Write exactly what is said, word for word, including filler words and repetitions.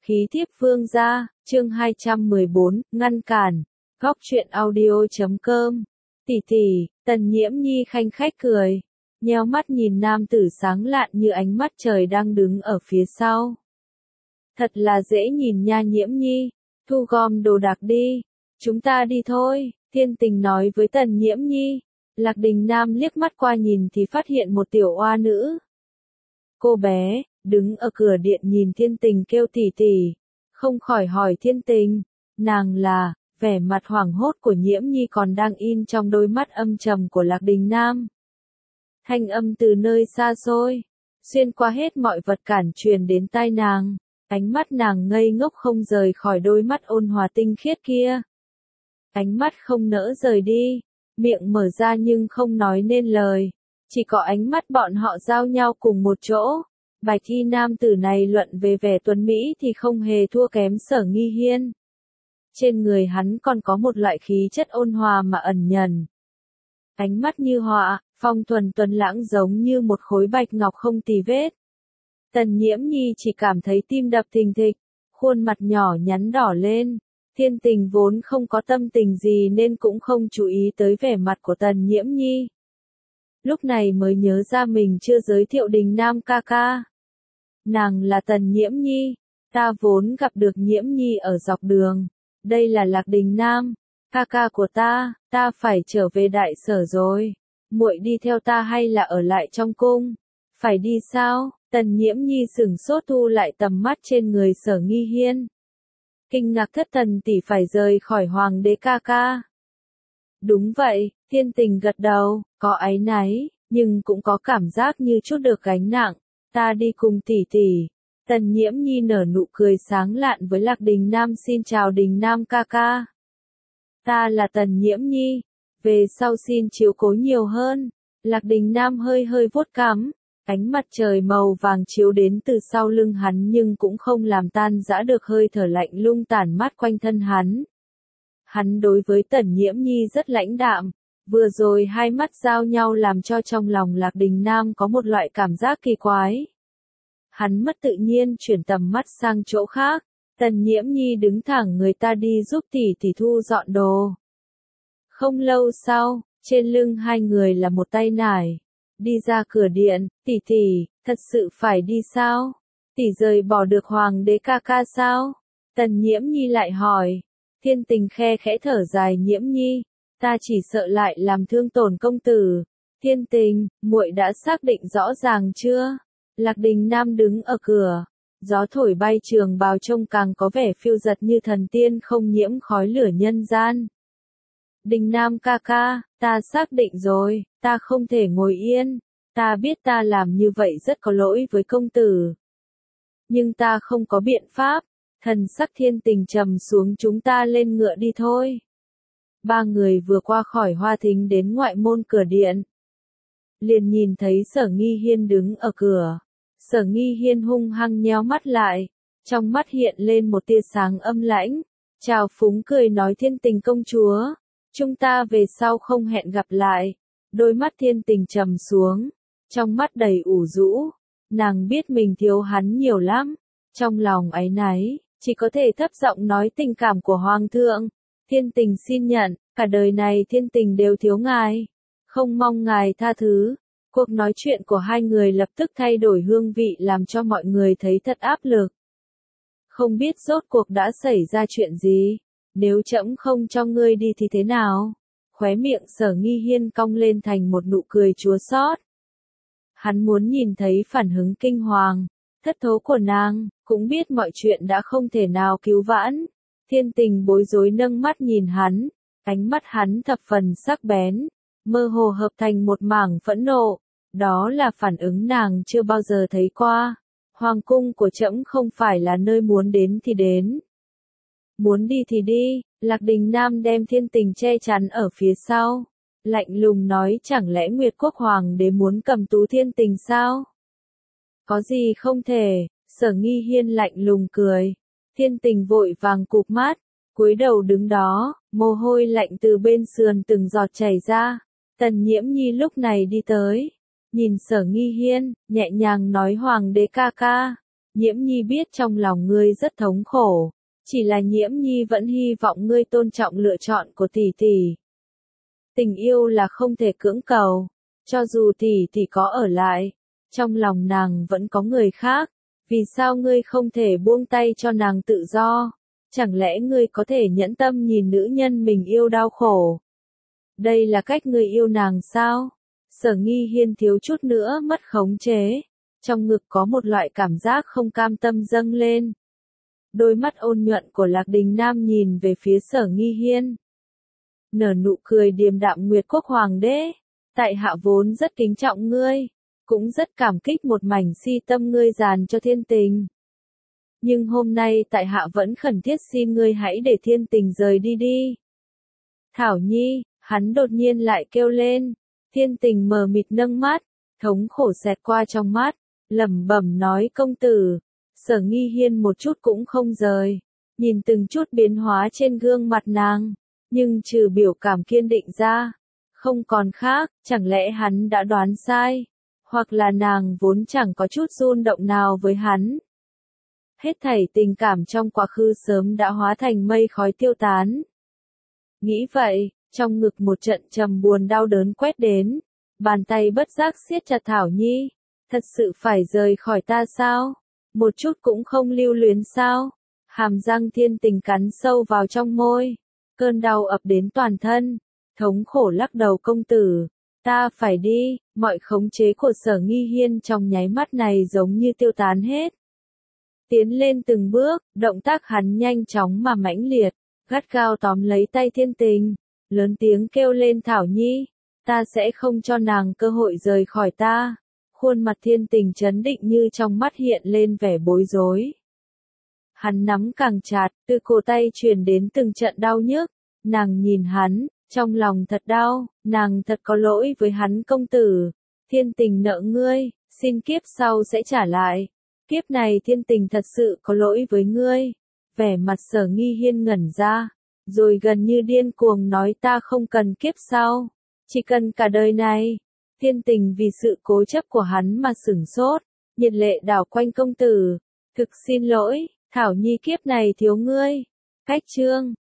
Khí thiếp vương gia, chương hai trăm mười bốn, ngăn cản. Góc truyện audio chấm com. Tỷ tỷ, Tần Nhiễm Nhi khanh khách cười, nheo mắt nhìn nam tử sáng lạn như ánh mắt trời đang đứng ở phía sau. Thật là dễ nhìn nha Nhiễm Nhi, thu gom đồ đạc đi, chúng ta đi thôi, Thiên Tình nói với Tần Nhiễm Nhi. Lạc Đình Nam liếc mắt qua nhìn thì phát hiện một tiểu oa nữ. Cô bé, đứng ở cửa điện nhìn Thiên Tình kêu tỷ tỷ, không khỏi hỏi Thiên Tình, nàng là, vẻ mặt hoảng hốt của Nhiễm Nhi còn đang in trong đôi mắt âm trầm của Lạc Đình Nam. Thanh âm từ nơi xa xôi, xuyên qua hết mọi vật cản truyền đến tai nàng, ánh mắt nàng ngây ngốc không rời khỏi đôi mắt ôn hòa tinh khiết kia. Ánh mắt không nỡ rời đi, miệng mở ra nhưng không nói nên lời, chỉ có ánh mắt bọn họ giao nhau cùng một chỗ. Bạch y nam tử này luận về vẻ tuấn Mỹ thì không hề thua kém Sở Nghi Hiên. Trên người hắn còn có một loại khí chất ôn hòa mà ẩn nhẫn. Ánh mắt như họa, phong thuần tuấn lãng giống như một khối bạch ngọc không tì vết. Tần Nhiễm Nhi chỉ cảm thấy tim đập thình thịch, khuôn mặt nhỏ nhắn đỏ lên. Thiên Tình vốn không có tâm tình gì nên cũng không chú ý tới vẻ mặt của Tần Nhiễm Nhi. Lúc này mới nhớ ra mình chưa giới thiệu Đình Nam ca ca. Nàng là Tần Nhiễm Nhi, ta vốn gặp được Nhiễm Nhi ở dọc đường. Đây là Lạc Đình Nam, ca ca của ta, ta phải trở về đại sở rồi. Muội đi theo ta hay là ở lại trong cung? Phải đi sao? Tần Nhiễm Nhi sửng sốt thu lại tầm mắt trên người Sở Nghi Hiên. Kinh ngạc thất thần tỷ phải rời khỏi hoàng đế ca ca. Đúng vậy, Thiên Tình gật đầu, có áy náy, nhưng cũng có cảm giác như chút được gánh nặng. Ta đi cùng tỷ tỷ. Tần Nhiễm Nhi nở nụ cười sáng lạn với Lạc Đình Nam, xin chào Đình Nam ca ca. Ta là Tần Nhiễm Nhi, về sau xin chiếu cố nhiều hơn. Lạc Đình Nam hơi hơi vuốt cằm, ánh mặt trời màu vàng chiếu đến từ sau lưng hắn nhưng cũng không làm tan rã được hơi thở lạnh lung tản mát quanh thân hắn. Hắn đối với Tần Nhiễm Nhi rất lãnh đạm, vừa rồi hai mắt giao nhau làm cho trong lòng Lạc Đình Nam có một loại cảm giác kỳ quái. Hắn mất tự nhiên chuyển tầm mắt sang chỗ khác, Tần Nhiễm Nhi đứng thẳng người ta đi giúp tỷ tỷ thu dọn đồ. Không lâu sau, trên lưng hai người là một tay nải. Đi ra cửa điện, tỷ tỷ, thật sự phải đi sao? Tỷ rời bỏ được hoàng đế ca ca sao? Tần Nhiễm Nhi lại hỏi. Thiên Tình khe khẽ thở dài, Nhiễm Nhi, ta chỉ sợ lại làm thương tổn công tử. Thiên Tình, muội đã xác định rõ ràng chưa? Lạc Đình Nam đứng ở cửa, gió thổi bay trường bào trông càng có vẻ phiêu dật như thần tiên không nhiễm khói lửa nhân gian. Đình Nam ca ca, ta xác định rồi, ta không thể ngồi yên, ta biết ta làm như vậy rất có lỗi với công tử. Nhưng ta không có biện pháp, thần sắc Thiên Tình trầm xuống, chúng ta lên ngựa đi thôi. Ba người vừa qua khỏi hoa thính đến ngoại môn cửa điện. Liền nhìn thấy Sở Nghi Hiên đứng ở cửa. Sở Nghi Hiên hung hăng nhéo mắt lại, trong mắt hiện lên một tia sáng âm lãnh, trào phúng cười nói, Thiên Tình công chúa, chúng ta về sau không hẹn gặp lại. Đôi mắt Thiên Tình trầm xuống, trong mắt đầy ủ rũ, nàng biết mình thiếu hắn nhiều lắm, trong lòng áy náy, chỉ có thể thấp giọng nói, tình cảm của hoàng thượng, Thiên Tình xin nhận, cả đời này Thiên Tình đều thiếu ngài, không mong ngài tha thứ. Cuộc nói chuyện của hai người lập tức thay đổi hương vị làm cho mọi người thấy thật áp lực. Không biết rốt cuộc đã xảy ra chuyện gì, nếu trẫm không cho ngươi đi thì thế nào? Khóe miệng Sở Nghi Hiên cong lên thành một nụ cười chua xót. Hắn muốn nhìn thấy phản ứng kinh hoàng, thất thố của nàng, cũng biết mọi chuyện đã không thể nào cứu vãn. Thiên Tình bối rối nâng mắt nhìn hắn, ánh mắt hắn thập phần sắc bén, mơ hồ hợp thành một mảng phẫn nộ. Đó là phản ứng nàng chưa bao giờ thấy qua. Hoàng cung của trẫm không phải là nơi muốn đến thì đến. Muốn đi thì đi. Lạc Đình Nam đem Thiên Tình che chắn ở phía sau. Lạnh lùng nói, chẳng lẽ Nguyệt Quốc Hoàng đế muốn cầm tù Thiên Tình sao? Có gì không thể. Sở Nghi Hiên lạnh lùng cười. Thiên Tình vội vàng cụp mắt, cúi đầu đứng đó, mồ hôi lạnh từ bên sườn từng giọt chảy ra. Tần Nhiễm Nhi lúc này đi tới, nhìn Sở Nghi Hiên, nhẹ nhàng nói, hoàng đế ca ca, Nhiễm nhi biết trong lòng ngươi rất thống khổ, chỉ là nhiễm nhi vẫn hy vọng ngươi tôn trọng lựa chọn của tỷ tỷ. Tình yêu là không thể cưỡng cầu, cho dù tỷ tỷ có ở lại, trong lòng nàng vẫn có người khác, vì sao ngươi không thể buông tay cho nàng tự do? Chẳng lẽ ngươi có thể nhẫn tâm nhìn nữ nhân mình yêu đau khổ? Đây là cách ngươi yêu nàng sao? Sở Nghi Hiên thiếu chút nữa mất khống chế, trong ngực có một loại cảm giác không cam tâm dâng lên. Đôi mắt ôn nhuận của Lạc Đình Nam nhìn về phía Sở Nghi Hiên. Nở nụ cười điềm đạm Nguyệt Quốc Hoàng đế, tại hạ vốn rất kính trọng ngươi, cũng rất cảm kích một mảnh si tâm ngươi dàn cho thiên tình. Nhưng hôm nay tại hạ vẫn khẩn thiết xin ngươi hãy để thiên tình rời đi đi. Thảo Nhi, hắn đột nhiên lại kêu lên, thiên tình mờ mịt nâng mắt, thống khổ xẹt qua trong mắt, lẩm bẩm nói công tử. Sở Nghi Hiên một chút cũng không rời, nhìn từng chút biến hóa trên gương mặt nàng, nhưng trừ biểu cảm kiên định ra, không còn khác, chẳng lẽ hắn đã đoán sai, hoặc là nàng vốn chẳng có chút rung động nào với hắn. Hết thảy tình cảm trong quá khứ sớm đã hóa thành mây khói tiêu tán. Nghĩ vậy, trong ngực một trận trầm buồn đau đớn quét đến, bàn tay bất giác siết chặt Thảo Nhi, thật sự phải rời khỏi ta sao? Một chút cũng không lưu luyến sao? Hàm răng thiên tình cắn sâu vào trong môi, cơn đau ập đến toàn thân, thống khổ lắc đầu công tử, ta phải đi, mọi khống chế của Sở Nghi Hiên trong nháy mắt này giống như tiêu tán hết. Tiến lên từng bước, động tác hắn nhanh chóng mà mãnh liệt, gắt gao tóm lấy tay thiên tình, lớn tiếng kêu lên Thảo Nhi, ta sẽ không cho nàng cơ hội rời khỏi ta. Khuôn mặt thiên tình chấn định như trong mắt hiện lên vẻ bối rối. Hắn nắm càng chặt, từ cổ tay truyền đến từng trận đau nhức, nàng nhìn hắn, trong lòng thật đau, nàng thật có lỗi với hắn công tử, thiên tình nợ ngươi, xin kiếp sau sẽ trả lại, kiếp này thiên tình thật sự có lỗi với ngươi. Vẻ mặt Sở Nghi Hiên ngẩn ra, rồi gần như điên cuồng nói ta không cần kiếp sau, chỉ cần cả đời này. Thiên tình vì sự cố chấp của hắn mà sửng sốt, nhiệt lệ đảo quanh công tử, thực xin lỗi, Thảo Nhi kiếp này thiếu ngươi. Cách chương